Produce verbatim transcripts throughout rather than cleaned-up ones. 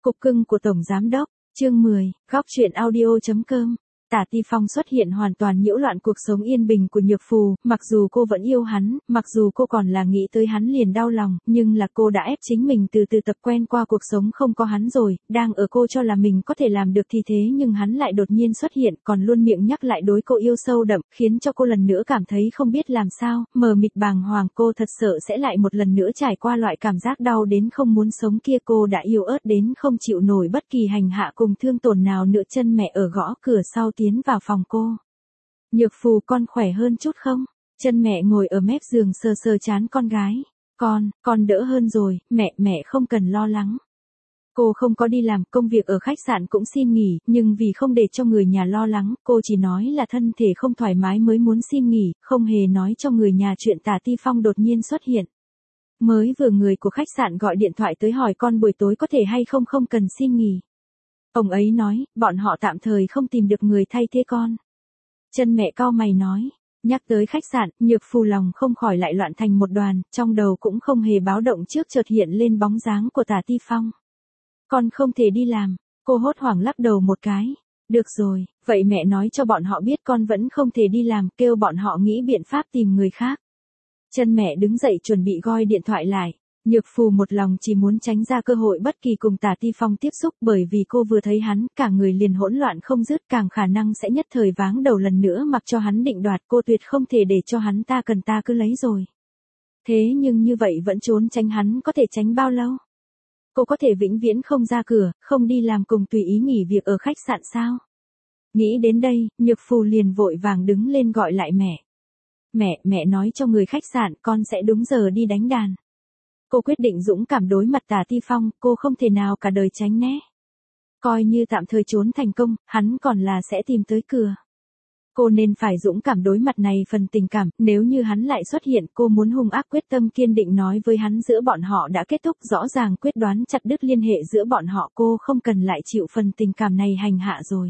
Cục cưng của Tổng Giám Đốc, chương mười, góc truyện audio.com. Tả Ti Phong xuất hiện hoàn toàn nhiễu loạn cuộc sống yên bình của Nhược Phù, mặc dù cô vẫn yêu hắn, mặc dù cô còn là nghĩ tới hắn liền đau lòng, nhưng là cô đã ép chính mình từ từ tập quen qua cuộc sống không có hắn rồi, đang ở cô cho là mình có thể làm được thì thế nhưng hắn lại đột nhiên xuất hiện, còn luôn miệng nhắc lại đối cô yêu sâu đậm, khiến cho cô lần nữa cảm thấy không biết làm sao, mờ mịt bàng hoàng. Cô thật sợ sẽ lại một lần nữa trải qua loại cảm giác đau đến không muốn sống kia. Cô đã yếu ớt đến không chịu nổi bất kỳ hành hạ cùng thương tổn nào nữa. Chân mẹ ở gõ cửa sau tiến vào phòng cô. Nhược Phù, con khỏe hơn chút không? Chân mẹ ngồi ở mép giường sờ sờ trán con gái. Con, con đỡ hơn rồi, mẹ, mẹ không cần lo lắng. Cô không có đi làm, công việc ở khách sạn cũng xin nghỉ, nhưng vì không để cho người nhà lo lắng, cô chỉ nói là thân thể không thoải mái mới muốn xin nghỉ, không hề nói cho người nhà chuyện Tả Ti Phong đột nhiên xuất hiện. Mới vừa người của khách sạn gọi điện thoại tới hỏi con buổi tối có thể hay không không cần xin nghỉ. Ông ấy nói, bọn họ tạm thời không tìm được người thay thế con. Chân mẹ cau mày nói, nhắc tới khách sạn, Nhược Phù lòng không khỏi lại loạn thành một đoàn, trong đầu cũng không hề báo động trước chợt hiện lên bóng dáng của Tả Ti Phong. Con không thể đi làm, cô hốt hoảng lắc đầu một cái. Được rồi, vậy mẹ nói cho bọn họ biết con vẫn không thể đi làm, kêu bọn họ nghĩ biện pháp tìm người khác. Chân mẹ đứng dậy chuẩn bị gọi điện thoại lại. Nhược Phù một lòng chỉ muốn tránh ra cơ hội bất kỳ cùng Tả Ti Phong tiếp xúc, bởi vì cô vừa thấy hắn, cả người liền hỗn loạn không dứt, càng khả năng sẽ nhất thời váng đầu lần nữa mặc cho hắn định đoạt. Cô tuyệt không thể để cho hắn ta cần ta cứ lấy rồi. Thế nhưng như vậy vẫn trốn tránh hắn có thể tránh bao lâu? Cô có thể vĩnh viễn không ra cửa, không đi làm cùng tùy ý nghỉ việc ở khách sạn sao? Nghĩ đến đây, Nhược Phù liền vội vàng đứng lên gọi lại mẹ. Mẹ, mẹ nói cho người khách sạn con sẽ đúng giờ đi đánh đàn. Cô quyết định dũng cảm đối mặt Tả Ti Phong, cô không thể nào cả đời tránh né. Coi như tạm thời trốn thành công, hắn còn là sẽ tìm tới cửa. Cô nên phải dũng cảm đối mặt này phần tình cảm, nếu như hắn lại xuất hiện, cô muốn hung ác quyết tâm kiên định nói với hắn giữa bọn họ đã kết thúc, rõ ràng quyết đoán chặt đứt liên hệ giữa bọn họ. Cô không cần lại chịu phần tình cảm này hành hạ rồi.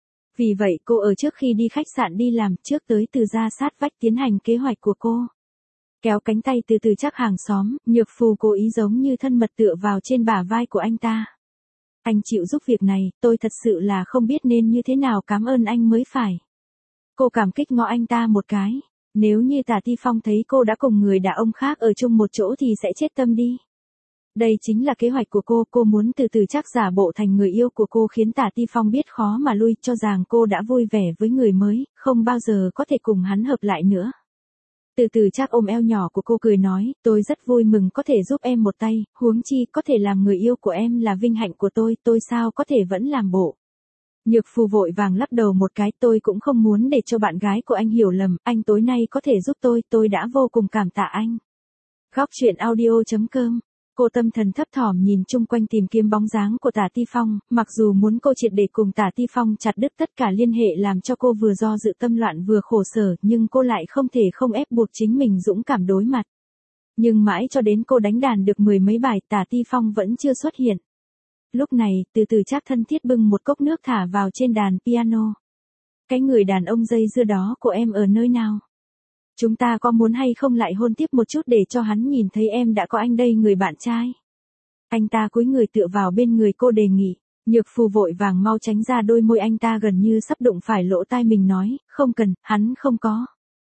Vì vậy cô ở trước khi đi khách sạn đi làm, trước tới từ ra sát vách tiến hành kế hoạch của cô. Kéo cánh tay từ từ chắc hàng xóm, Nhược Phù cố ý giống như thân mật tựa vào trên bả vai của anh ta. Anh chịu giúp việc này, tôi thật sự là không biết nên như thế nào cảm ơn anh mới phải. Cô cảm kích ngó anh ta một cái. Nếu như Tả Ti Phong thấy cô đã cùng người đàn ông khác ở chung một chỗ thì sẽ chết tâm đi. Đây chính là kế hoạch của cô, cô muốn từ từ chắc giả bộ thành người yêu của cô khiến Tả Ti Phong biết khó mà lui, cho rằng cô đã vui vẻ với người mới, không bao giờ có thể cùng hắn hợp lại nữa. Từ từ chắc ôm eo nhỏ của cô cười nói, tôi rất vui mừng có thể giúp em một tay, huống chi có thể làm người yêu của em là vinh hạnh của tôi, tôi sao có thể vẫn làm bộ. Nhược Phù vội vàng lắc đầu một cái, tôi cũng không muốn để cho bạn gái của anh hiểu lầm, anh tối nay có thể giúp tôi, tôi đã vô cùng cảm tạ anh. Góc truyện audio.com. Cô tâm thần thấp thỏm nhìn chung quanh tìm kiếm bóng dáng của Tả Ti Phong, mặc dù muốn cô triệt để cùng Tả Ti Phong chặt đứt tất cả liên hệ làm cho cô vừa do dự tâm loạn vừa khổ sở, nhưng cô lại không thể không ép buộc chính mình dũng cảm đối mặt. Nhưng mãi cho đến cô đánh đàn được mười mấy bài, Tả Ti Phong vẫn chưa xuất hiện. Lúc này, từ từ chắc thân thiết bưng một cốc nước thả vào trên đàn piano. Cái người đàn ông dây dưa đó của em ở nơi nào? Chúng ta có muốn hay không lại hôn tiếp một chút để cho hắn nhìn thấy em đã có anh đây người bạn trai? Anh ta cúi người tựa vào bên người cô đề nghị. Nhược Phù vội vàng mau tránh ra, đôi môi anh ta gần như sắp đụng phải lỗ tai mình nói, không cần, hắn không có.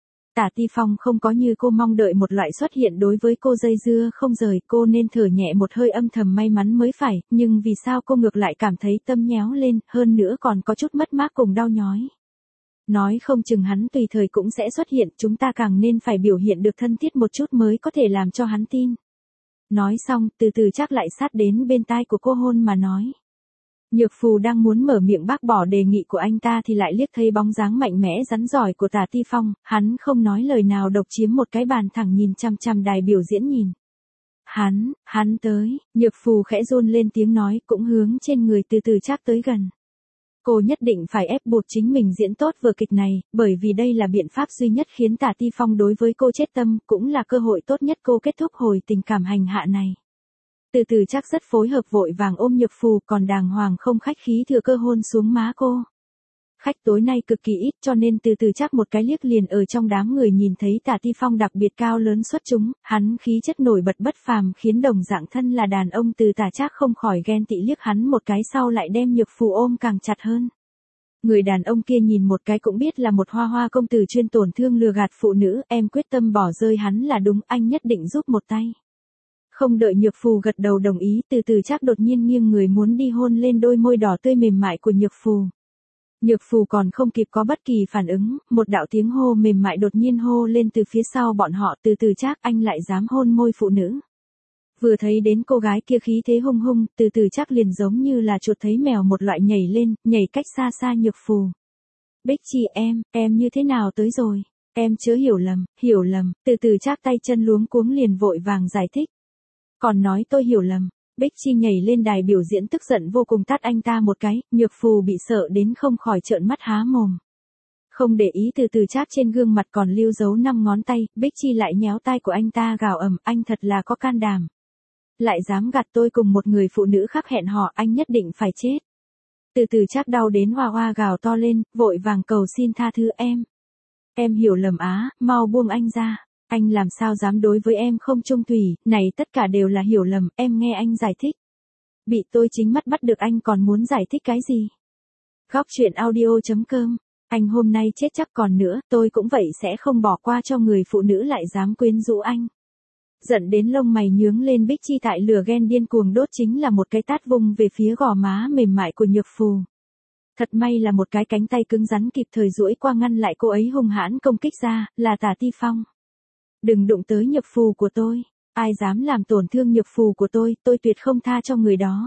Tả Ti Phong không có như cô mong đợi một loại xuất hiện đối với cô dây dưa không rời, cô nên thở nhẹ một hơi âm thầm may mắn mới phải, nhưng vì sao cô ngược lại cảm thấy tâm nhéo lên, hơn nữa còn có chút mất mát cùng đau nhói. Nói không chừng hắn tùy thời cũng sẽ xuất hiện, chúng ta càng nên phải biểu hiện được thân thiết một chút mới có thể làm cho hắn tin. Nói xong, từ từ chắc lại sát đến bên tai của cô hôn mà nói. Nhược Phù đang muốn mở miệng bác bỏ đề nghị của anh ta thì lại liếc thấy bóng dáng mạnh mẽ rắn giỏi của Tả Ti Phong, hắn không nói lời nào độc chiếm một cái bàn thẳng nhìn chăm chăm đài biểu diễn nhìn. Hắn, hắn tới, Nhược Phù khẽ run lên tiếng nói cũng hướng trên người từ từ chắc tới gần. Cô nhất định phải ép buộc chính mình diễn tốt vở kịch này, bởi vì đây là biện pháp duy nhất khiến Tả Ti Phong đối với cô chết tâm, cũng là cơ hội tốt nhất cô kết thúc hồi tình cảm hành hạ này. Từ từ chắc rất phối hợp vội vàng ôm Nhược Phù, còn đàng hoàng không khách khí thừa cơ hôn xuống má cô. Khách tối nay cực kỳ ít cho nên từ từ chắc một cái liếc liền ở trong đám người nhìn thấy Tả Ti Phong đặc biệt cao lớn xuất chúng, hắn khí chất nổi bật bất phàm khiến đồng dạng thân là đàn ông từ Tả Trác không khỏi ghen tị liếc hắn một cái sau lại đem Nhược Phù ôm càng chặt hơn. Người đàn ông kia nhìn một cái cũng biết là một hoa hoa công tử chuyên tổn thương lừa gạt phụ nữ, em quyết tâm bỏ rơi hắn là đúng, anh nhất định giúp một tay. Không đợi Nhược Phù gật đầu đồng ý, từ từ chắc đột nhiên nghiêng người muốn đi hôn lên đôi môi đỏ tươi mềm mại của Nhược Phù. Nhược Phù còn không kịp có bất kỳ phản ứng, một đạo tiếng hô mềm mại đột nhiên hô lên từ phía sau bọn họ, từ từ chắc anh lại dám hôn môi phụ nữ. Vừa thấy đến cô gái kia khí thế hung hung, từ từ chắc liền giống như là chuột thấy mèo một loại nhảy lên, nhảy cách xa xa Nhược Phù. Bích Chi em, em như thế nào tới rồi? Em chớ hiểu lầm, hiểu lầm, từ từ chắc tay chân luống cuống liền vội vàng giải thích. Còn nói tôi hiểu lầm. Bích Chi nhảy lên đài biểu diễn tức giận vô cùng tát anh ta một cái, Nhược Phù bị sợ đến không khỏi trợn mắt há mồm. Không để ý từ từ chát trên gương mặt còn lưu dấu năm ngón tay, Bích Chi lại nhéo tai của anh ta gào ầm, anh thật là có can đảm. Lại dám gạt tôi cùng một người phụ nữ khác hẹn hò, anh nhất định phải chết. Từ từ chát đau đến hoa hoa gào to lên, vội vàng cầu xin tha thứ em. Em hiểu lầm á, mau buông anh ra. Anh làm sao dám đối với em không chung thủy, này tất cả đều là hiểu lầm, em nghe anh giải thích. Bị tôi chính mắt bắt được anh còn muốn giải thích cái gì? Góc truyện audio chấm com, anh hôm nay chết chắc còn nữa, tôi cũng vậy sẽ không bỏ qua cho người phụ nữ lại dám quyến rũ anh. Giận đến lông mày nhướng lên, Bích Chi tại lửa ghen điên cuồng đốt chính là một cái tát vung về phía gò má mềm mại của Nhược Phù. Thật may là một cái cánh tay cứng rắn kịp thời duỗi qua ngăn lại cô ấy hung hãn công kích ra, là Tả Ti Phong. Đừng đụng tới Nhược Phù của tôi, ai dám làm tổn thương Nhược Phù của tôi, tôi tuyệt không tha cho người đó.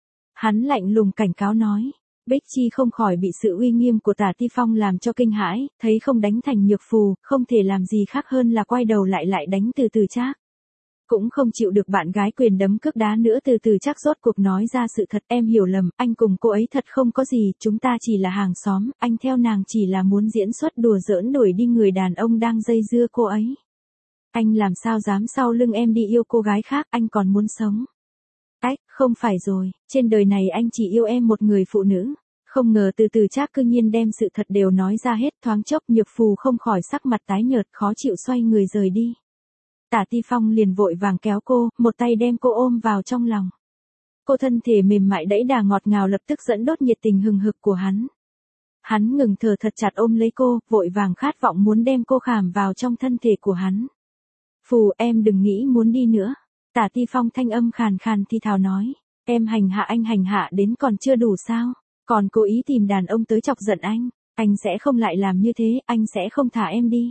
Hắn lạnh lùng cảnh cáo nói. Bích Chi không khỏi bị sự uy nghiêm của Tả Ti Phong làm cho kinh hãi, thấy không đánh thành Nhược Phù, không thể làm gì khác hơn là quay đầu lại lại đánh từ từ Trác. Cũng không chịu được bạn gái quyền đấm cước đá nữa, từ từ Trác rốt cuộc nói ra sự thật, em hiểu lầm, anh cùng cô ấy thật không có gì, chúng ta chỉ là hàng xóm, anh theo nàng chỉ là muốn diễn xuất đùa giỡn đuổi đi người đàn ông đang dây dưa cô ấy. Anh làm sao dám sau lưng em đi yêu cô gái khác, anh còn muốn sống. Ách, không phải rồi, trên đời này anh chỉ yêu em một người phụ nữ. Không ngờ từ từ Trác cư nhiên đem sự thật đều nói ra hết, thoáng chốc Nhược Phù không khỏi sắc mặt tái nhợt khó chịu xoay người rời đi. Tả Ti Phong liền vội vàng kéo cô, một tay đem cô ôm vào trong lòng. Cô thân thể mềm mại đẫy đà ngọt ngào lập tức dẫn đốt nhiệt tình hừng hực của hắn. Hắn ngừng thở thật chặt ôm lấy cô, vội vàng khát vọng muốn đem cô khảm vào trong thân thể của hắn. Phù, em đừng nghĩ muốn đi nữa. Tả Ti Phong thanh âm khàn khàn thi thào nói. Em hành hạ anh hành hạ đến còn chưa đủ sao? Còn cố ý tìm đàn ông tới chọc giận anh. Anh sẽ không lại làm như thế, anh sẽ không thả em đi.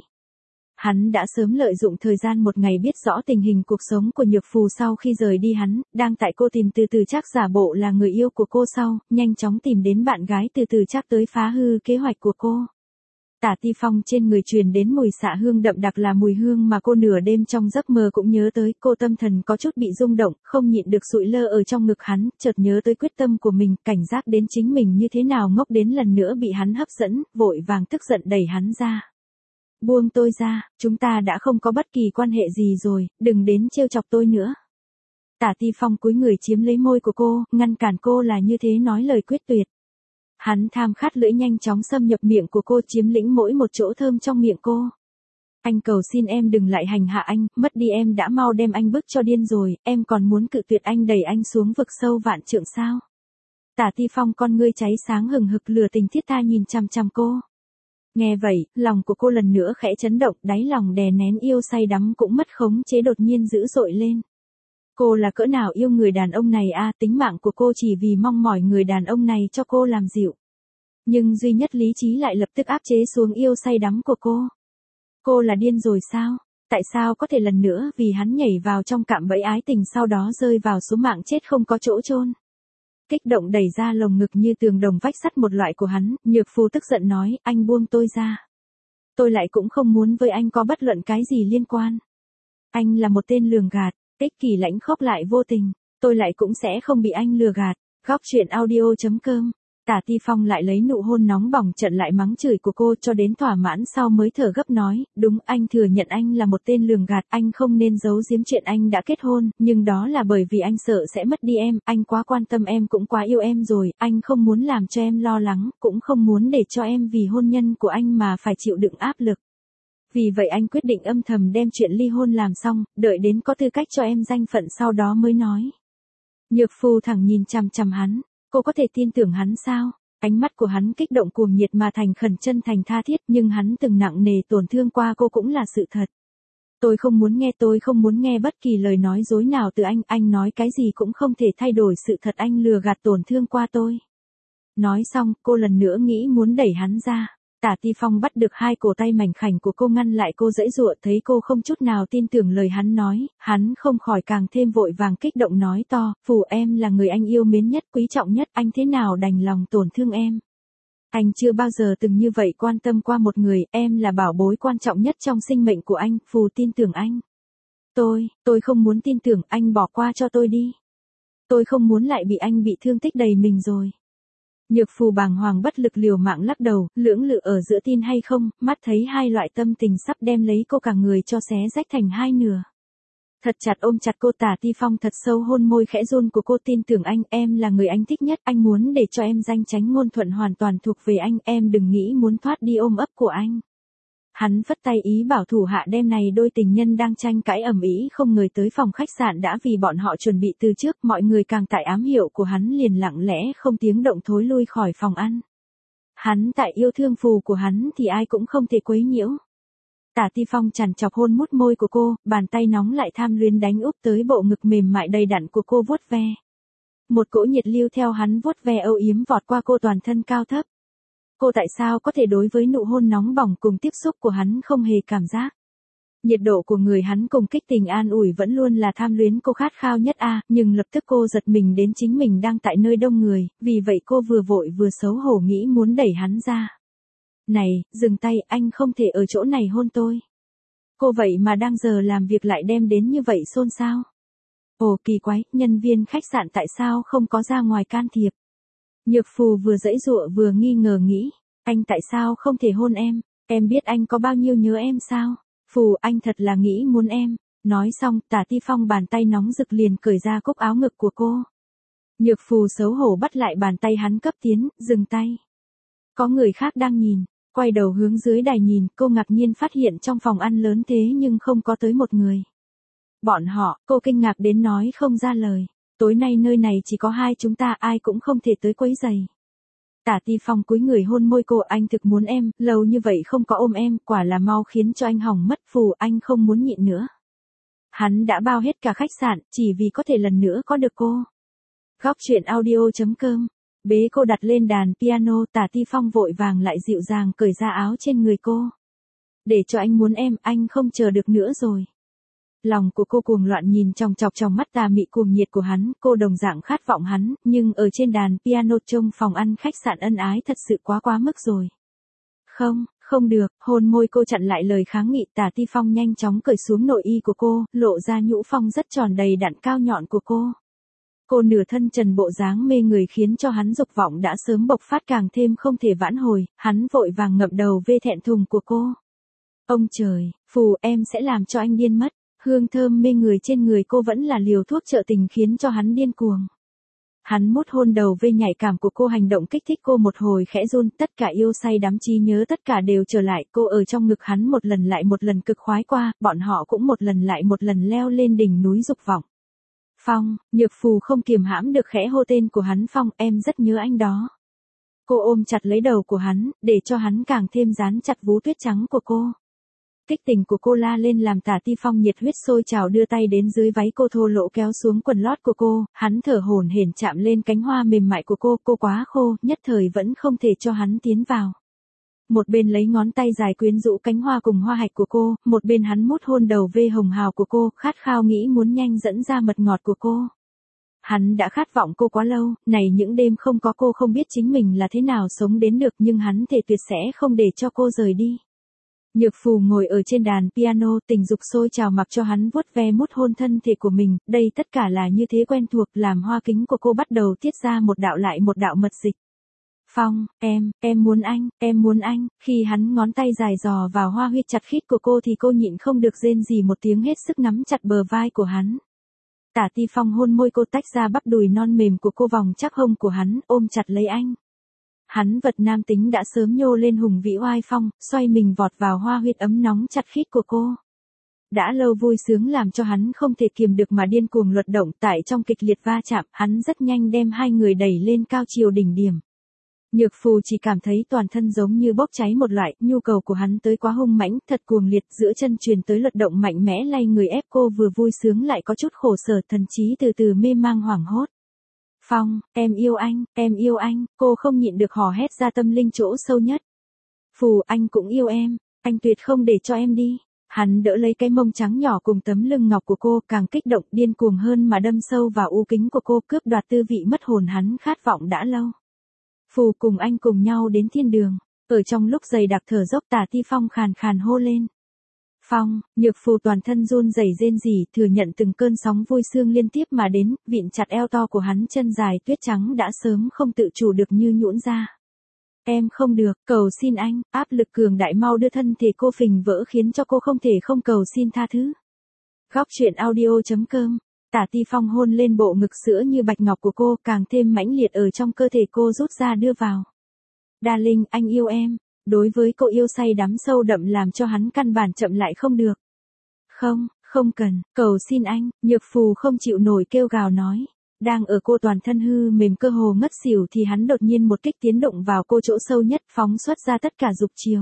Hắn đã sớm lợi dụng thời gian một ngày biết rõ tình hình cuộc sống của Nhược Phù sau khi rời đi hắn, đang tại cô tìm từ từ Trác giả bộ là người yêu của cô sau, nhanh chóng tìm đến bạn gái từ từ Trác tới phá hư kế hoạch của cô. Tả Ti Phong trên người truyền đến mùi xạ hương đậm đặc là mùi hương mà cô nửa đêm trong giấc mơ cũng nhớ tới, cô tâm thần có chút bị rung động, không nhịn được sụi lơ ở trong ngực hắn, chợt nhớ tới quyết tâm của mình, cảnh giác đến chính mình như thế nào ngốc đến lần nữa bị hắn hấp dẫn, vội vàng tức giận đẩy hắn ra. Buông tôi ra, chúng ta đã không có bất kỳ quan hệ gì rồi, đừng đến trêu chọc tôi nữa. Tả Ti Phong cúi người chiếm lấy môi của cô, ngăn cản cô là như thế nói lời quyết tuyệt. Hắn tham khát lưỡi nhanh chóng xâm nhập miệng của cô, chiếm lĩnh mỗi một chỗ thơm trong miệng cô. Anh cầu xin em đừng lại hành hạ anh, mất đi em đã mau đem anh bức cho điên rồi, em còn muốn cự tuyệt anh đẩy anh xuống vực sâu vạn trượng sao? Tả Ti Phong con ngươi cháy sáng hừng hực lửa tình thiết tha nhìn chằm chằm cô. Nghe vậy, lòng của cô lần nữa khẽ chấn động, đáy lòng đè nén yêu say đắm cũng mất khống chế đột nhiên dữ dội lên. Cô là cỡ nào yêu người đàn ông này a, à, tính mạng của cô chỉ vì mong mỏi người đàn ông này cho cô làm dịu. Nhưng duy nhất lý trí lại lập tức áp chế xuống yêu say đắm của cô. Cô là điên rồi sao? Tại sao có thể lần nữa vì hắn nhảy vào trong cạm bẫy ái tình sau đó rơi vào số mạng chết không có chỗ chôn? Kích động đẩy ra lồng ngực như tường đồng vách sắt một loại của hắn, Nhược Phù tức giận nói, anh buông tôi ra. Tôi lại cũng không muốn với anh có bất luận cái gì liên quan. Anh là một tên lường gạt, ích kỷ lãnh khốc lại vô tình, tôi lại cũng sẽ không bị anh lừa gạt. Góc truyện audio chấm com Tả Ti Phong lại lấy nụ hôn nóng bỏng trận lại mắng chửi của cô cho đến thỏa mãn sau mới thở gấp nói, đúng anh thừa nhận anh là một tên lường gạt, anh không nên giấu giếm chuyện anh đã kết hôn, nhưng đó là bởi vì anh sợ sẽ mất đi em, anh quá quan tâm em cũng quá yêu em rồi, anh không muốn làm cho em lo lắng, cũng không muốn để cho em vì hôn nhân của anh mà phải chịu đựng áp lực. Vì vậy anh quyết định âm thầm đem chuyện ly hôn làm xong, đợi đến có tư cách cho em danh phận sau đó mới nói. Nhược Phù thẳng nhìn chằm chằm hắn, cô có thể tin tưởng hắn sao? Ánh mắt của hắn kích động cuồng nhiệt mà thành khẩn chân thành tha thiết, nhưng hắn từng nặng nề tổn thương qua cô cũng là sự thật. Tôi không muốn nghe, tôi không muốn nghe bất kỳ lời nói dối nào từ anh, anh nói cái gì cũng không thể thay đổi sự thật anh lừa gạt tổn thương qua tôi. Nói xong, cô lần nữa nghĩ muốn đẩy hắn ra. Tả Ti Phong bắt được hai cổ tay mảnh khảnh của cô ngăn lại cô giãy giụa, thấy cô không chút nào tin tưởng lời hắn nói, hắn không khỏi càng thêm vội vàng kích động nói to, Phù em là người anh yêu mến nhất, quý trọng nhất, anh thế nào đành lòng tổn thương em. Anh chưa bao giờ từng như vậy quan tâm qua một người, em là bảo bối quan trọng nhất trong sinh mệnh của anh, Phù tin tưởng anh. Tôi, tôi không muốn tin tưởng, anh bỏ qua cho tôi đi. Tôi không muốn lại bị anh bị thương tích đầy mình rồi. Nhược Phù bàng hoàng bất lực liều mạng lắc đầu, lưỡng lự ở giữa tin hay không, mắt thấy hai loại tâm tình sắp đem lấy cô cả người cho xé rách thành hai nửa. Thật chặt ôm chặt cô, Tả Ti Phong thật sâu hôn môi khẽ run của cô, tin tưởng anh, em là người anh thích nhất, anh muốn để cho em danh chánh ngôn thuận hoàn toàn thuộc về anh, em đừng nghĩ muốn thoát đi ôm ấp của anh. Hắn phất tay ý bảo thủ hạ đêm này đôi tình nhân đang tranh cãi ầm ĩ không ngờ tới phòng khách sạn đã vì bọn họ chuẩn bị từ trước, mọi người càng tại ám hiệu của hắn liền lặng lẽ không tiếng động thối lui khỏi phòng ăn. Hắn tại yêu thương Phù của hắn thì ai cũng không thể quấy nhiễu. Tả Ti Phong chằn chọc hôn mút môi của cô, bàn tay nóng lại tham luyến đánh úp tới bộ ngực mềm mại đầy đặn của cô vuốt ve. Một cỗ nhiệt lưu theo hắn vuốt ve âu yếm vọt qua cô toàn thân cao thấp. Cô tại sao có thể đối với nụ hôn nóng bỏng cùng tiếp xúc của hắn không hề cảm giác. Nhiệt độ của người hắn cùng kích tình an ủi vẫn luôn là tham luyến cô khát khao nhất a, à, nhưng lập tức cô giật mình đến chính mình đang tại nơi đông người, vì vậy cô vừa vội vừa xấu hổ nghĩ muốn đẩy hắn ra. Này, dừng tay, anh không thể ở chỗ này hôn tôi. Cô vậy mà đang giờ làm việc lại đem đến như vậy xôn xao. Ồ kỳ quái, nhân viên khách sạn tại sao không có ra ngoài can thiệp. Nhược Phù vừa giãy giụa vừa nghi ngờ nghĩ, anh tại sao không thể hôn em, em biết anh có bao nhiêu nhớ em sao, Phù anh thật là nghĩ muốn em, nói xong Tả Ti Phong bàn tay nóng rực liền cởi ra cúc áo ngực của cô. Nhược Phù xấu hổ bắt lại bàn tay hắn cấp tiến, dừng tay. Có người khác đang nhìn, quay đầu hướng dưới đài nhìn, cô ngạc nhiên phát hiện trong phòng ăn lớn thế nhưng không có tới một người. Bọn họ, cô kinh ngạc đến nói không ra lời. Tối nay nơi này chỉ có hai chúng ta, ai cũng không thể tới quấy rầy. Tả Ti Phong cúi người hôn môi cô, anh thực muốn em, lâu như vậy không có ôm em, quả là mau khiến cho anh hỏng mất, Phù anh không muốn nhịn nữa. Hắn đã bao hết cả khách sạn, chỉ vì có thể lần nữa có được cô. Góc truyện audio chấm com. Bế cô đặt lên đàn piano, Tả Ti Phong vội vàng lại dịu dàng cởi ra áo trên người cô. Để cho anh muốn em, anh không chờ được nữa rồi. Lòng của cô cuồng loạn nhìn chòng chọc trong mắt tà mị cuồng nhiệt của hắn, cô đồng dạng khát vọng hắn, nhưng ở trên đàn piano trong phòng ăn khách sạn ân ái thật sự quá quá mức rồi. Không, không được, hôn môi cô chặn lại lời kháng nghị, Tả Ti Phong nhanh chóng cởi xuống nội y của cô, lộ ra nhũ phong rất tròn đầy đặn cao nhọn của cô. Cô nửa thân trần bộ dáng mê người khiến cho hắn dục vọng đã sớm bộc phát càng thêm không thể vãn hồi, hắn vội vàng ngậm đầu vê thẹn thùng của cô. Ông trời, Phù em sẽ làm cho anh điên mất. Hương thơm mê người trên người cô vẫn là liều thuốc trợ tình khiến cho hắn điên cuồng. Hắn mút hôn đầu vê nhạy cảm của cô, hành động kích thích cô một hồi khẽ run, tất cả yêu say đắm trí nhớ tất cả đều trở lại, cô ở trong ngực hắn một lần lại một lần cực khoái qua, bọn họ cũng một lần lại một lần leo lên đỉnh núi dục vọng. Phong, Nhược Phù không kiềm hãm được khẽ hô tên của hắn, Phong, em rất nhớ anh đó. Cô ôm chặt lấy đầu của hắn, để cho hắn càng thêm dán chặt vú tuyết trắng của cô. Kích tình của cô la lên làm Tả Ti Phong nhiệt huyết sôi trào đưa tay đến dưới váy cô thô lỗ kéo xuống quần lót của cô, hắn thở hổn hển chạm lên cánh hoa mềm mại của cô, cô quá khô, nhất thời vẫn không thể cho hắn tiến vào. Một bên lấy ngón tay dài quyến rũ cánh hoa cùng hoa hạch của cô, một bên hắn mút hôn đầu vê hồng hào của cô, khát khao nghĩ muốn nhanh dẫn ra mật ngọt của cô. Hắn đã khát vọng cô quá lâu, này những đêm không có cô không biết chính mình là thế nào sống đến được, nhưng hắn thề tuyệt sẽ không để cho cô rời đi. Nhược Phù ngồi ở trên đàn piano, tình dục sôi trào mặc cho hắn vuốt ve mút hôn thân thể của mình, đây tất cả là như thế quen thuộc, làm hoa kính của cô bắt đầu tiết ra một đạo lại một đạo mật dịch. Phong, em, em muốn anh, em muốn anh, khi hắn ngón tay dài dò vào hoa huyệt chặt khít của cô thì cô nhịn không được rên rỉ một tiếng, hết sức nắm chặt bờ vai của hắn. Tả Ti Phong hôn môi cô, tách ra bắp đùi non mềm của cô, vòng chắc hông của hắn, ôm chặt lấy anh. Hắn vật nam tính đã sớm nhô lên hùng vĩ oai phong, xoay mình vọt vào hoa huyệt ấm nóng chặt khít của cô. Đã lâu vui sướng làm cho hắn không thể kiềm được mà điên cuồng luật động, tại trong kịch liệt va chạm, hắn rất nhanh đem hai người đẩy lên cao chiều đỉnh điểm. Nhược Phù chỉ cảm thấy toàn thân giống như bốc cháy một loại, nhu cầu của hắn tới quá hung mãnh, thật cuồng liệt, giữa chân truyền tới luật động mạnh mẽ lay người ép cô vừa vui sướng lại có chút khổ sở, thần trí từ từ mê mang hoảng hốt. Phong, em yêu anh, em yêu anh, cô không nhịn được hò hét ra tâm linh chỗ sâu nhất. Phù, anh cũng yêu em, anh tuyệt không để cho em đi. Hắn đỡ lấy cái mông trắng nhỏ cùng tấm lưng ngọc của cô, càng kích động điên cuồng hơn mà đâm sâu vào u kính của cô, cướp đoạt tư vị mất hồn hắn khát vọng đã lâu. Phù, cùng anh cùng nhau đến thiên đường. Ở trong lúc dày đặc thở dốc, Tả Ti Phong khàn khàn hô lên. Phong, Nhược Phù toàn thân run rẩy rên rỉ, thừa nhận từng cơn sóng vui sướng liên tiếp mà đến, vịn chặt eo to của hắn, chân dài tuyết trắng đã sớm không tự chủ được như nhũn ra. Em không được, cầu xin anh, áp lực cường đại mau đưa thân thể cô phình vỡ khiến cho cô không thể không cầu xin tha thứ. Góc truyện audio chấm com. Tả Ti Phong hôn lên bộ ngực sữa như bạch ngọc của cô, càng thêm mãnh liệt ở trong cơ thể cô, rút ra đưa vào. Darling, anh yêu em. Đối với cô yêu say đắm sâu đậm làm cho hắn căn bản chậm lại không được. Không, không cần, cầu xin anh, Nhược Phù không chịu nổi kêu gào nói. Đang ở cô toàn thân hư mềm cơ hồ ngất xỉu thì hắn đột nhiên một kích tiến động vào cô chỗ sâu nhất, phóng xuất ra tất cả dục chiều.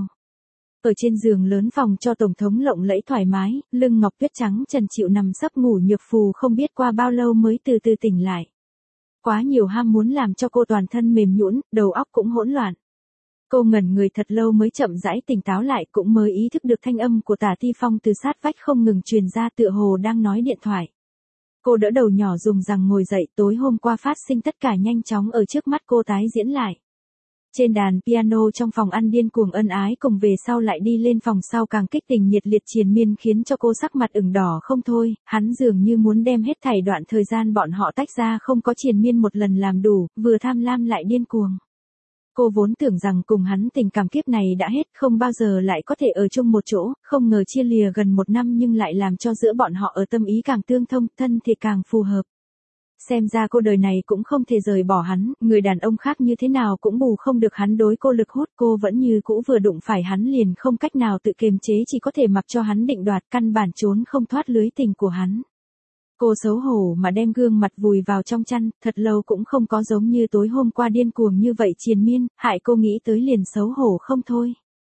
Ở trên giường lớn phòng cho tổng thống lộng lẫy thoải mái, lưng ngọc tuyết trắng trần trịu nằm sấp ngủ, Nhược Phù không biết qua bao lâu mới từ từ tỉnh lại. Quá nhiều ham muốn làm cho cô toàn thân mềm nhũn, đầu óc cũng hỗn loạn. Cô ngẩn người thật lâu mới chậm rãi tỉnh táo lại, cũng mới ý thức được thanh âm của Tả Ti Phong từ sát vách không ngừng truyền ra, tựa hồ đang nói điện thoại. Cô đỡ đầu nhỏ dùng rằng ngồi dậy, tối hôm qua phát sinh tất cả nhanh chóng ở trước mắt cô tái diễn lại. Trên đàn piano trong phòng ăn điên cuồng ân ái, cùng về sau lại đi lên phòng sau càng kích tình nhiệt liệt triền miên, khiến cho cô sắc mặt ửng đỏ không thôi, hắn dường như muốn đem hết thảy đoạn thời gian bọn họ tách ra không có triền miên một lần làm đủ, vừa tham lam lại điên cuồng. Cô vốn tưởng rằng cùng hắn tình cảm kiếp này đã hết, không bao giờ lại có thể ở chung một chỗ, không ngờ chia lìa gần một năm nhưng lại làm cho giữa bọn họ ở tâm ý càng tương thông, thân thì càng phù hợp. Xem ra cô đời này cũng không thể rời bỏ hắn, người đàn ông khác như thế nào cũng bù không được hắn đối cô lực hút, cô vẫn như cũ vừa đụng phải hắn liền không cách nào tự kiềm chế, chỉ có thể mặc cho hắn định đoạt, căn bản trốn không thoát lưới tình của hắn. Cô xấu hổ mà đem gương mặt vùi vào trong chăn, thật lâu cũng không có giống như tối hôm qua điên cuồng như vậy triền miên, hại cô nghĩ tới liền xấu hổ không thôi.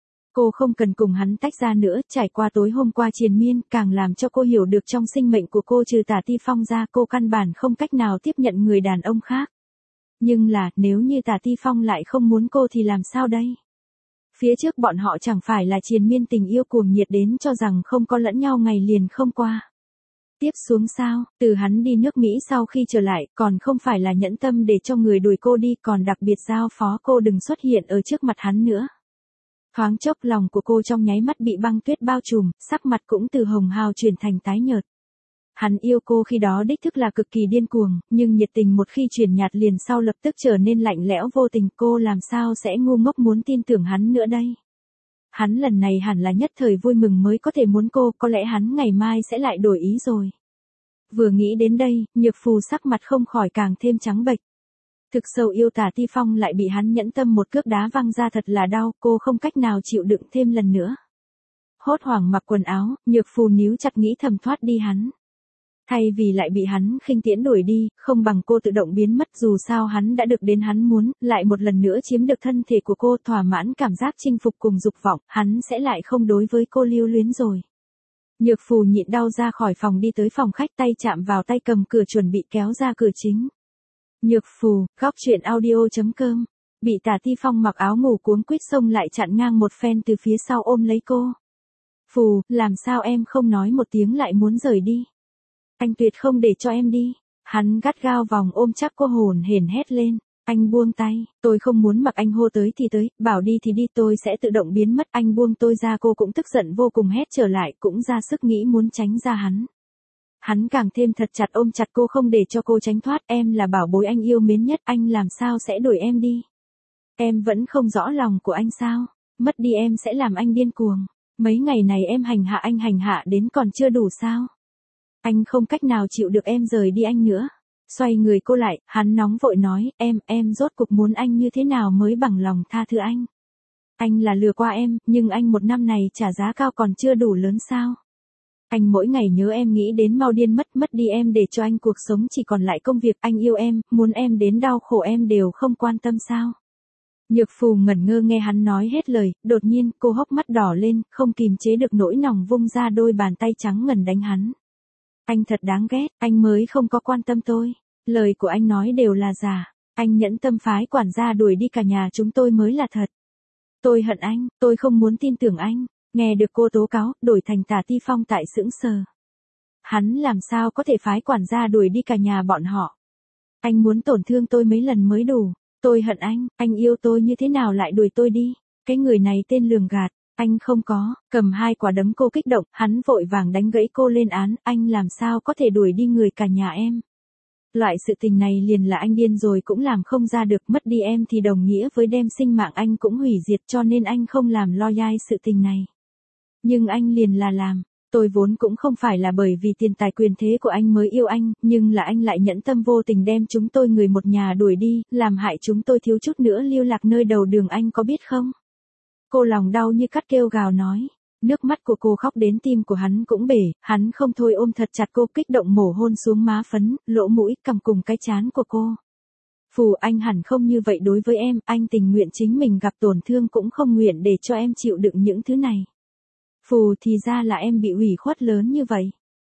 Cô không cần cùng hắn tách ra nữa, trải qua tối hôm qua triền miên, càng làm cho cô hiểu được trong sinh mệnh của cô trừ Tả Ti Phong ra, cô căn bản không cách nào tiếp nhận người đàn ông khác. Nhưng là, nếu như Tả Ti Phong lại không muốn cô thì làm sao đây? Phía trước bọn họ chẳng phải là triền miên tình yêu cuồng nhiệt đến cho rằng không có lẫn nhau ngày liền không qua. Tiếp xuống sao, từ hắn đi nước Mỹ sau khi trở lại, còn không phải là nhẫn tâm để cho người đuổi cô đi, còn đặc biệt giao phó cô đừng xuất hiện ở trước mặt hắn nữa. Thoáng chốc lòng của cô trong nháy mắt bị băng tuyết bao trùm, sắc mặt cũng từ hồng hào chuyển thành tái nhợt. Hắn yêu cô khi đó đích thức là cực kỳ điên cuồng, nhưng nhiệt tình một khi chuyển nhạt liền sau lập tức trở nên lạnh lẽo vô tình, cô làm sao sẽ ngu ngốc muốn tin tưởng hắn nữa đây. Hắn lần này hẳn là nhất thời vui mừng mới có thể muốn cô, có lẽ hắn ngày mai sẽ lại đổi ý rồi. Vừa nghĩ đến đây, Nhược Phù sắc mặt không khỏi càng thêm trắng bệch. Thực sâu yêu Tả Ti Phong lại bị hắn nhẫn tâm một cước đá văng ra, thật là đau, cô không cách nào chịu đựng thêm lần nữa. Hốt hoảng mặc quần áo, Nhược Phù níu chặt nghĩ thầm thoát đi hắn. Thay vì lại bị hắn khinh tiễn đuổi đi, không bằng cô tự động biến mất, dù sao hắn đã được đến hắn muốn, lại một lần nữa chiếm được thân thể của cô, thỏa mãn cảm giác chinh phục cùng dục vọng, hắn sẽ lại không đối với cô lưu luyến rồi. Nhược Phù nhịn đau ra khỏi phòng đi tới phòng khách, tay chạm vào tay cầm cửa chuẩn bị kéo ra cửa chính. Nhược Phù, góc truyện audio chấm com. Bị Tả Ti Phong mặc áo ngủ cuống quýt xông lại chặn ngang một phen từ phía sau ôm lấy cô. Phù, làm sao em không nói một tiếng lại muốn rời đi? Anh tuyệt không để cho em đi. Hắn gắt gao vòng ôm chắc cô, hồn hển hét lên. Anh buông tay, tôi không muốn mặc, anh hô tới thì tới, bảo đi thì đi, tôi sẽ tự động biến mất, anh buông tôi ra. Cô cũng tức giận vô cùng hét trở lại, cũng ra sức nghĩ muốn tránh ra hắn. Hắn càng thêm thật chặt ôm chặt cô không để cho cô tránh thoát, em là bảo bối anh yêu mến nhất, anh làm sao sẽ đuổi em đi. Em vẫn không rõ lòng của anh sao? Mất đi em sẽ làm anh điên cuồng. Mấy ngày này em hành hạ anh hành hạ đến còn chưa đủ sao? Anh không cách nào chịu được em rời đi anh nữa. Xoay người cô lại, hắn nóng vội nói, em, em rốt cuộc muốn anh như thế nào mới bằng lòng tha thứ anh? Anh là lừa qua em, nhưng anh một năm này trả giá cao còn chưa đủ lớn sao? Anh mỗi ngày nhớ em nghĩ đến mau điên mất, mất đi em để cho anh cuộc sống chỉ còn lại công việc, anh yêu em, muốn em đến đau khổ em đều không quan tâm sao? Nhược Phù ngẩn ngơ nghe hắn nói hết lời, đột nhiên cô hốc mắt đỏ lên, không kìm chế được nỗi nòng vung ra đôi bàn tay trắng ngần đánh hắn. Anh thật đáng ghét, anh mới không có quan tâm tôi. Lời của anh nói đều là giả. Anh nhẫn tâm phái quản gia đuổi đi cả nhà chúng tôi mới là thật. Tôi hận anh, tôi không muốn tin tưởng anh. Nghe được cô tố cáo, đổi thành Tả Ti Phong tại sững sờ. Hắn làm sao có thể phái quản gia đuổi đi cả nhà bọn họ. Anh muốn tổn thương tôi mấy lần mới đủ. Tôi hận anh, anh yêu tôi như thế nào lại đuổi tôi đi. Cái người này tên lường gạt. Anh không có, cầm hai quả đấm cô kích động, hắn vội vàng đánh gãy cô lên án, anh làm sao có thể đuổi đi người cả nhà em. Loại sự tình này liền là anh điên rồi cũng làm không ra được, mất đi em thì đồng nghĩa với đem sinh mạng anh cũng hủy diệt, cho nên anh không làm lo dai sự tình này. Nhưng anh liền là làm, tôi vốn cũng không phải là bởi vì tiền tài quyền thế của anh mới yêu anh, nhưng là anh lại nhẫn tâm vô tình đem chúng tôi người một nhà đuổi đi, làm hại chúng tôi thiếu chút nữa lưu lạc nơi đầu đường, anh có biết không? Cô lòng đau như cắt kêu gào nói. Nước mắt của cô khóc đến tim của hắn cũng bể, hắn không thôi ôm thật chặt cô, kích động mổ hôn xuống má phấn, lỗ mũi, cằm cùng cái trán của cô. Phù, anh hẳn không như vậy đối với em, anh tình nguyện chính mình gặp tổn thương cũng không nguyện để cho em chịu đựng những thứ này. Phù, thì ra là em bị ủy khuất lớn như vậy.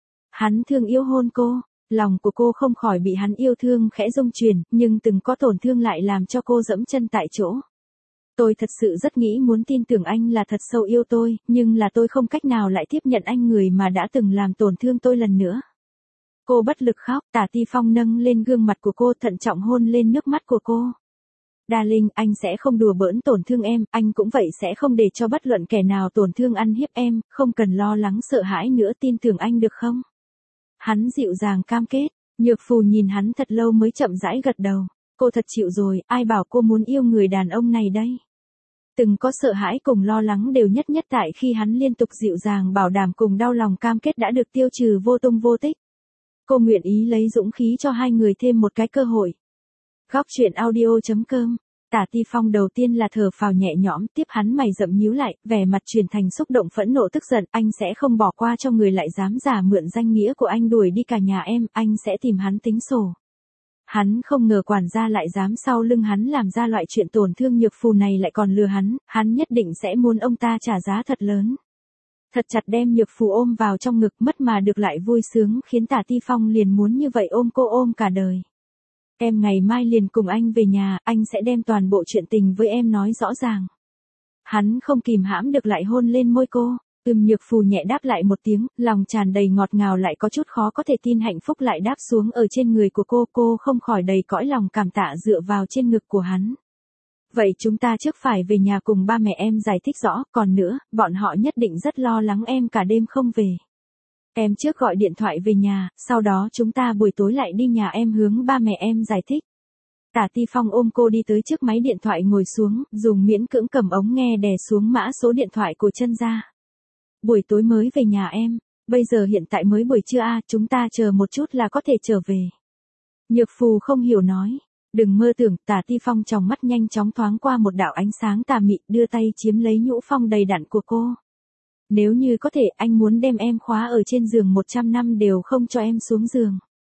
Hắn thương yêu hôn cô, lòng của cô không khỏi bị hắn yêu thương khẽ rung chuyển, nhưng từng có tổn thương lại làm cho cô dẫm chân tại chỗ. Tôi thật sự rất nghĩ muốn tin tưởng anh là thật sâu yêu tôi, nhưng là tôi không cách nào lại tiếp nhận anh người mà đã từng làm tổn thương tôi lần nữa. Cô bất lực khóc, Tả Ti Phong nâng lên gương mặt của cô, thận trọng hôn lên nước mắt của cô. Darling, anh sẽ không đùa bỡn tổn thương em, anh cũng vậy sẽ không để cho bất luận kẻ nào tổn thương ăn hiếp em, không cần lo lắng sợ hãi nữa, tin tưởng anh được không? Hắn dịu dàng cam kết, Nhược Phù nhìn hắn thật lâu mới chậm rãi gật đầu. Cô thật chịu rồi, ai bảo cô muốn yêu người đàn ông này đây? Từng có sợ hãi cùng lo lắng đều nhất nhất tại khi hắn liên tục dịu dàng bảo đảm cùng đau lòng cam kết đã được tiêu trừ vô tung vô tích. Cô nguyện ý lấy dũng khí cho hai người thêm một cái cơ hội. Góc truyện audio chấm com. Tả Ti Phong đầu tiên là thở phào nhẹ nhõm, tiếp hắn mày rậm nhíu lại, vẻ mặt chuyển thành xúc động phẫn nộ tức giận, anh sẽ không bỏ qua cho người lại dám giả mượn danh nghĩa của anh đuổi đi cả nhà em, anh sẽ tìm hắn tính sổ. Hắn không ngờ quản gia lại dám sau lưng hắn làm ra loại chuyện tổn thương Nhược Phù này, lại còn lừa hắn, hắn nhất định sẽ muốn ông ta trả giá thật lớn. Thật chặt đem Nhược Phù ôm vào trong ngực, mất mà được lại vui sướng, khiến Tả Ti Phong liền muốn như vậy ôm cô ôm cả đời. Em ngày mai liền cùng anh về nhà, anh sẽ đem toàn bộ chuyện tình với em nói rõ ràng. Hắn không kìm hãm được lại hôn lên môi cô. Ừm, Nhược Phù nhẹ đáp lại một tiếng, lòng tràn đầy ngọt ngào lại có chút khó có thể tin hạnh phúc lại đáp xuống ở trên người của cô, cô không khỏi đầy cõi lòng cảm tạ dựa vào trên ngực của hắn. Vậy chúng ta trước phải về nhà cùng ba mẹ em giải thích rõ, còn nữa, bọn họ nhất định rất lo lắng em cả đêm không về. Em trước gọi điện thoại về nhà, sau đó chúng ta buổi tối lại đi nhà em hướng ba mẹ em giải thích. Tả Ti Phong ôm cô đi tới trước máy điện thoại ngồi xuống, dùng miễn cưỡng cầm ống nghe đè xuống mã số điện thoại của chân ra. Buổi tối mới về nhà em, bây giờ hiện tại mới buổi trưa à, chúng ta chờ một chút là có thể trở về. Nhược Phù không hiểu nói, đừng mơ tưởng. Tả Ti Phong trong mắt nhanh chóng thoáng qua một đạo ánh sáng tà mị, đưa tay chiếm lấy nhũ phong đầy đặn của cô. Nếu như có thể, anh muốn đem em khóa ở trên giường một trăm năm đều không cho em xuống giường.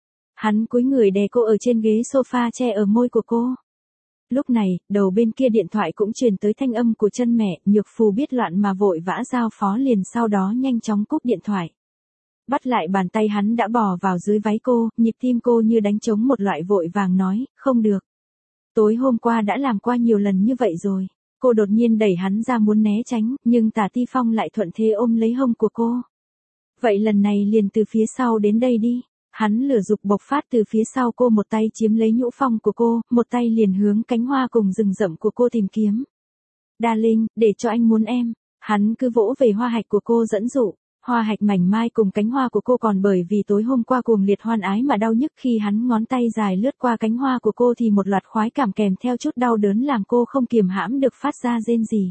Hắn cúi người đè cô ở trên ghế sofa che ở môi của cô. Lúc này, đầu bên kia điện thoại cũng truyền tới thanh âm của chân mẹ, Nhược Phù biết loạn mà vội vã giao phó liền sau đó nhanh chóng cúp điện thoại. Bắt lại bàn tay hắn đã bò vào dưới váy cô, nhịp tim cô như đánh trống một loại, vội vàng nói, không được. Tối hôm qua đã làm qua nhiều lần như vậy rồi. Cô đột nhiên đẩy hắn ra muốn né tránh, nhưng Tả Ti Phong lại thuận thế ôm lấy hông của cô. Vậy lần này liền từ phía sau đến đây đi. Hắn lửa dục bộc phát từ phía sau cô, một tay chiếm lấy nhũ phong của cô, một tay liền hướng cánh hoa cùng rừng rậm của cô tìm kiếm. Darling, để cho anh muốn em. Hắn cứ vỗ về hoa hạch của cô dẫn dụ. Hoa hạch mảnh mai cùng cánh hoa của cô còn bởi vì tối hôm qua cuồng liệt hoan ái mà đau nhức, khi hắn ngón tay dài lướt qua cánh hoa của cô thì một loạt khoái cảm kèm theo chút đau đớn làm cô không kiềm hãm được phát ra rên rỉ.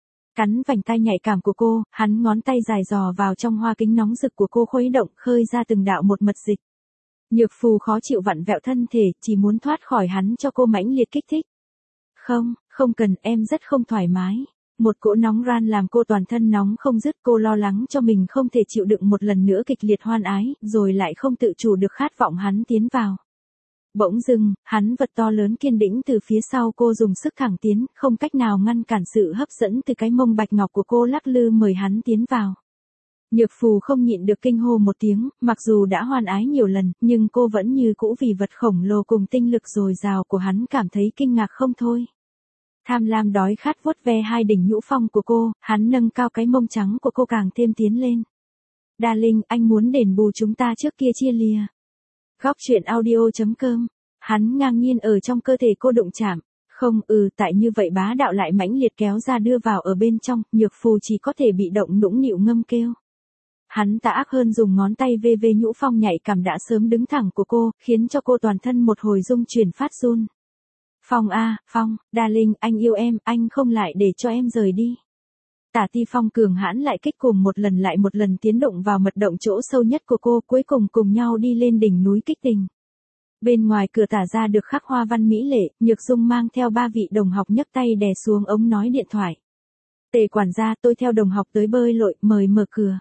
Cắn vành tai nhạy cảm của cô, hắn ngón tay dài dò vào trong hoa kính nóng rực của cô khuấy động khơi ra từng đạo một mật dịch. Nhược Phù khó chịu vặn vẹo thân thể, chỉ muốn thoát khỏi hắn cho cô mãnh liệt kích thích. Không, không cần, em rất không thoải mái. Một cỗ nóng ran làm cô toàn thân nóng không dứt, cô lo lắng cho mình không thể chịu đựng một lần nữa kịch liệt hoan ái, rồi lại không tự chủ được khát vọng hắn tiến vào. Bỗng dưng, hắn vật to lớn kiên đĩnh từ phía sau cô dùng sức thẳng tiến, không cách nào ngăn cản sự hấp dẫn từ cái mông bạch ngọc của cô lắc lư mời hắn tiến vào. Nhược Phù không nhịn được kinh hô một tiếng, mặc dù đã hoan ái nhiều lần, nhưng cô vẫn như cũ vì vật khổng lồ cùng tinh lực dồi dào của hắn cảm thấy kinh ngạc không thôi. Tham lam đói khát vuốt ve hai đỉnh nhũ phong của cô, hắn nâng cao cái mông trắng của cô càng thêm tiến lên. Darling, anh muốn đền bù chúng ta trước kia chia lìa. Góc truyện audio chấm com. Hắn ngang nhiên ở trong cơ thể cô đụng chạm. Không, ừ, tại như vậy bá đạo lại mãnh liệt kéo ra đưa vào ở bên trong, Nhược Phù chỉ có thể bị động nũng nịu ngâm kêu. Hắn tà ác hơn dùng ngón tay vê vê nhũ phong nhạy cảm đã sớm đứng thẳng của cô, khiến cho cô toàn thân một hồi rung chuyển phát run. Phong a, Phong, darling, anh yêu em, anh không lại để cho em rời đi. Tả Ti Phong cường hãn lại kích cùng một lần lại một lần tiến động vào mật động chỗ sâu nhất của cô, cuối cùng cùng nhau đi lên đỉnh núi kích tình. Bên ngoài cửa tả ra được khắc hoa văn mỹ lệ, Nhược Dung mang theo ba vị đồng học nhấc tay đè xuống ống nói điện thoại. Tề quản gia, tôi theo đồng học tới bơi lội, mời mở cửa.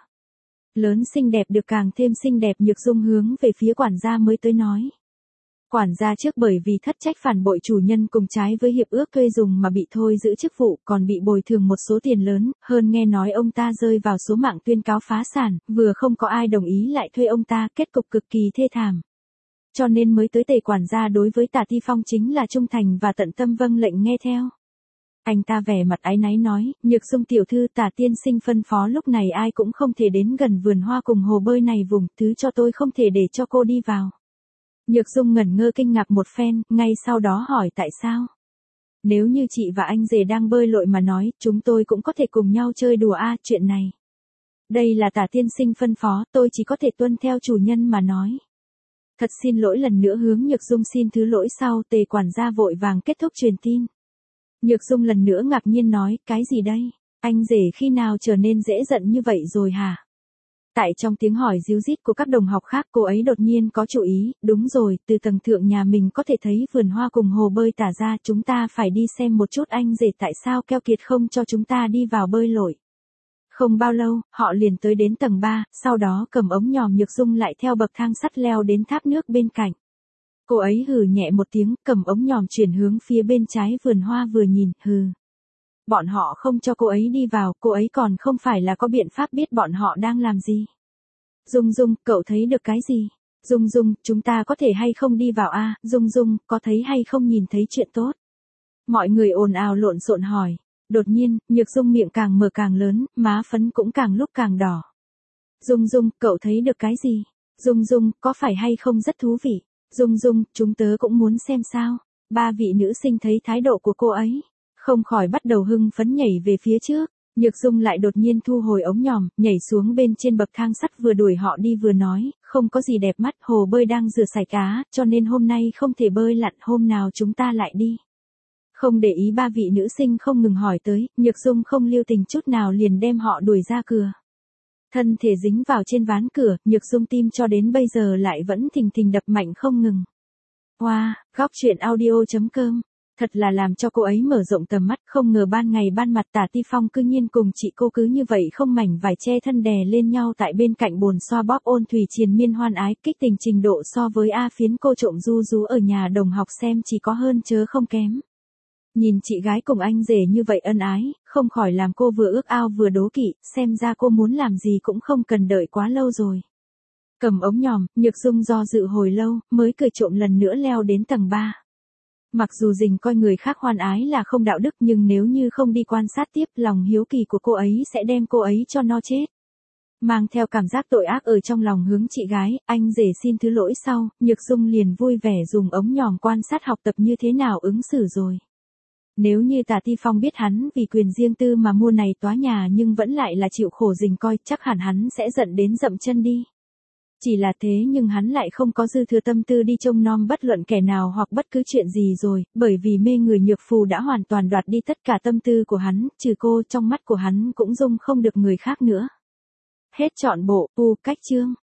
Lớn xinh đẹp được càng thêm xinh đẹp, Nhược Dung hướng về phía quản gia mới tới nói. Quản gia trước bởi vì thất trách phản bội chủ nhân cùng trái với hiệp ước thuê dùng mà bị thôi giữ chức vụ, còn bị bồi thường một số tiền lớn, hơn nghe nói ông ta rơi vào số mạng tuyên cáo phá sản, vừa không có ai đồng ý lại thuê ông ta, kết cục cực kỳ thê thảm. Cho nên mới tới Tề quản gia đối với Tả Ti Phong chính là trung thành và tận tâm vâng lệnh nghe theo. Anh ta vẻ mặt áy náy nói, Nhược Dung tiểu thư, Tả tiên sinh phân phó lúc này ai cũng không thể đến gần vườn hoa cùng hồ bơi này vùng, thứ cho tôi không thể để cho cô đi vào. Nhược Dung ngẩn ngơ kinh ngạc một phen, ngay sau đó hỏi tại sao. Nếu như chị và anh rể đang bơi lội mà nói, chúng tôi cũng có thể cùng nhau chơi đùa a, chuyện này. Đây là Tả tiên sinh phân phó, tôi chỉ có thể tuân theo chủ nhân mà nói. Thật xin lỗi, lần nữa hướng Nhược Dung xin thứ lỗi sau, Tề quản gia vội vàng kết thúc truyền tin. Nhược Dung lần nữa ngạc nhiên nói, cái gì đây? Anh rể khi nào trở nên dễ giận như vậy rồi hả? Tại trong tiếng hỏi ríu rít của các đồng học khác, cô ấy đột nhiên có chủ ý, đúng rồi, từ tầng thượng nhà mình có thể thấy vườn hoa cùng hồ bơi tả ra, chúng ta phải đi xem một chút anh rể tại sao keo kiệt không cho chúng ta đi vào bơi lội. Không bao lâu, họ liền tới đến tầng ba, sau đó cầm ống nhòm, Nhược Dung lại theo bậc thang sắt leo đến tháp nước bên cạnh. Cô ấy hừ nhẹ một tiếng, cầm ống nhòm chuyển hướng phía bên trái vườn hoa vừa nhìn, hừ. Bọn họ không cho cô ấy đi vào, cô ấy còn không phải là có biện pháp biết bọn họ đang làm gì. Dung Dung, cậu thấy được cái gì? Dung Dung, chúng ta có thể hay không đi vào a? Dung Dung, có thấy hay không nhìn thấy chuyện tốt? Mọi người ồn ào lộn xộn hỏi. Đột nhiên, Nhược Dung miệng càng mở càng lớn, má phấn cũng càng lúc càng đỏ. Dung Dung, cậu thấy được cái gì? Dung Dung, có phải hay không rất thú vị? Dung Dung, chúng tớ cũng muốn xem sao. Ba vị nữ sinh thấy thái độ của cô ấy, không khỏi bắt đầu hưng phấn nhảy về phía trước. Nhược Dung lại đột nhiên thu hồi ống nhòm, nhảy xuống bên trên bậc thang sắt, vừa đuổi họ đi vừa nói, không có gì đẹp mắt, hồ bơi đang rửa sạch cá, cho nên hôm nay không thể bơi lặn, hôm nào chúng ta lại đi. Không để ý ba vị nữ sinh không ngừng hỏi tới, Nhược Dung không lưu tình chút nào liền đem họ đuổi ra cửa. Thân thể dính vào trên ván cửa, Nhược Dung tim cho đến bây giờ lại vẫn thình thình đập mạnh không ngừng. Wow, góc truyện audio chấm com. Thật là làm cho cô ấy mở rộng tầm mắt, không ngờ ban ngày ban mặt Tả Ti Phong cư nhiên cùng chị cô cứ như vậy không mảnh vải che thân đè lên nhau tại bên cạnh bồn xoa bóp ôn thủy triền miên hoan ái, kích tình trình độ so với A Phiến cô trộm du rú ở nhà đồng học xem chỉ có hơn chớ không kém. Nhìn chị gái cùng anh rể như vậy ân ái, không khỏi làm cô vừa ước ao vừa đố kỵ, xem ra cô muốn làm gì cũng không cần đợi quá lâu rồi. Cầm ống nhòm, Nhược Dung do dự hồi lâu, mới cười trộm lần nữa leo đến tầng ba. Mặc dù dình coi người khác hoan ái là không đạo đức, nhưng nếu như không đi quan sát tiếp, lòng hiếu kỳ của cô ấy sẽ đem cô ấy cho no chết. Mang theo cảm giác tội ác ở trong lòng hướng chị gái, anh rể xin thứ lỗi sau, Nhược Dung liền vui vẻ dùng ống nhòm quan sát học tập như thế nào ứng xử rồi. Nếu như Tả Ti Phong biết hắn vì quyền riêng tư mà mua này tòa nhà nhưng vẫn lại là chịu khổ rình coi, chắc hẳn hắn sẽ giận đến dậm chân đi. Chỉ là thế nhưng hắn lại không có dư thừa tâm tư đi trông nom bất luận kẻ nào hoặc bất cứ chuyện gì rồi, bởi vì mê người Nhược Phù đã hoàn toàn đoạt đi tất cả tâm tư của hắn, trừ cô trong mắt của hắn cũng dung không được người khác nữa. Hết trọn bộ, u cách chương.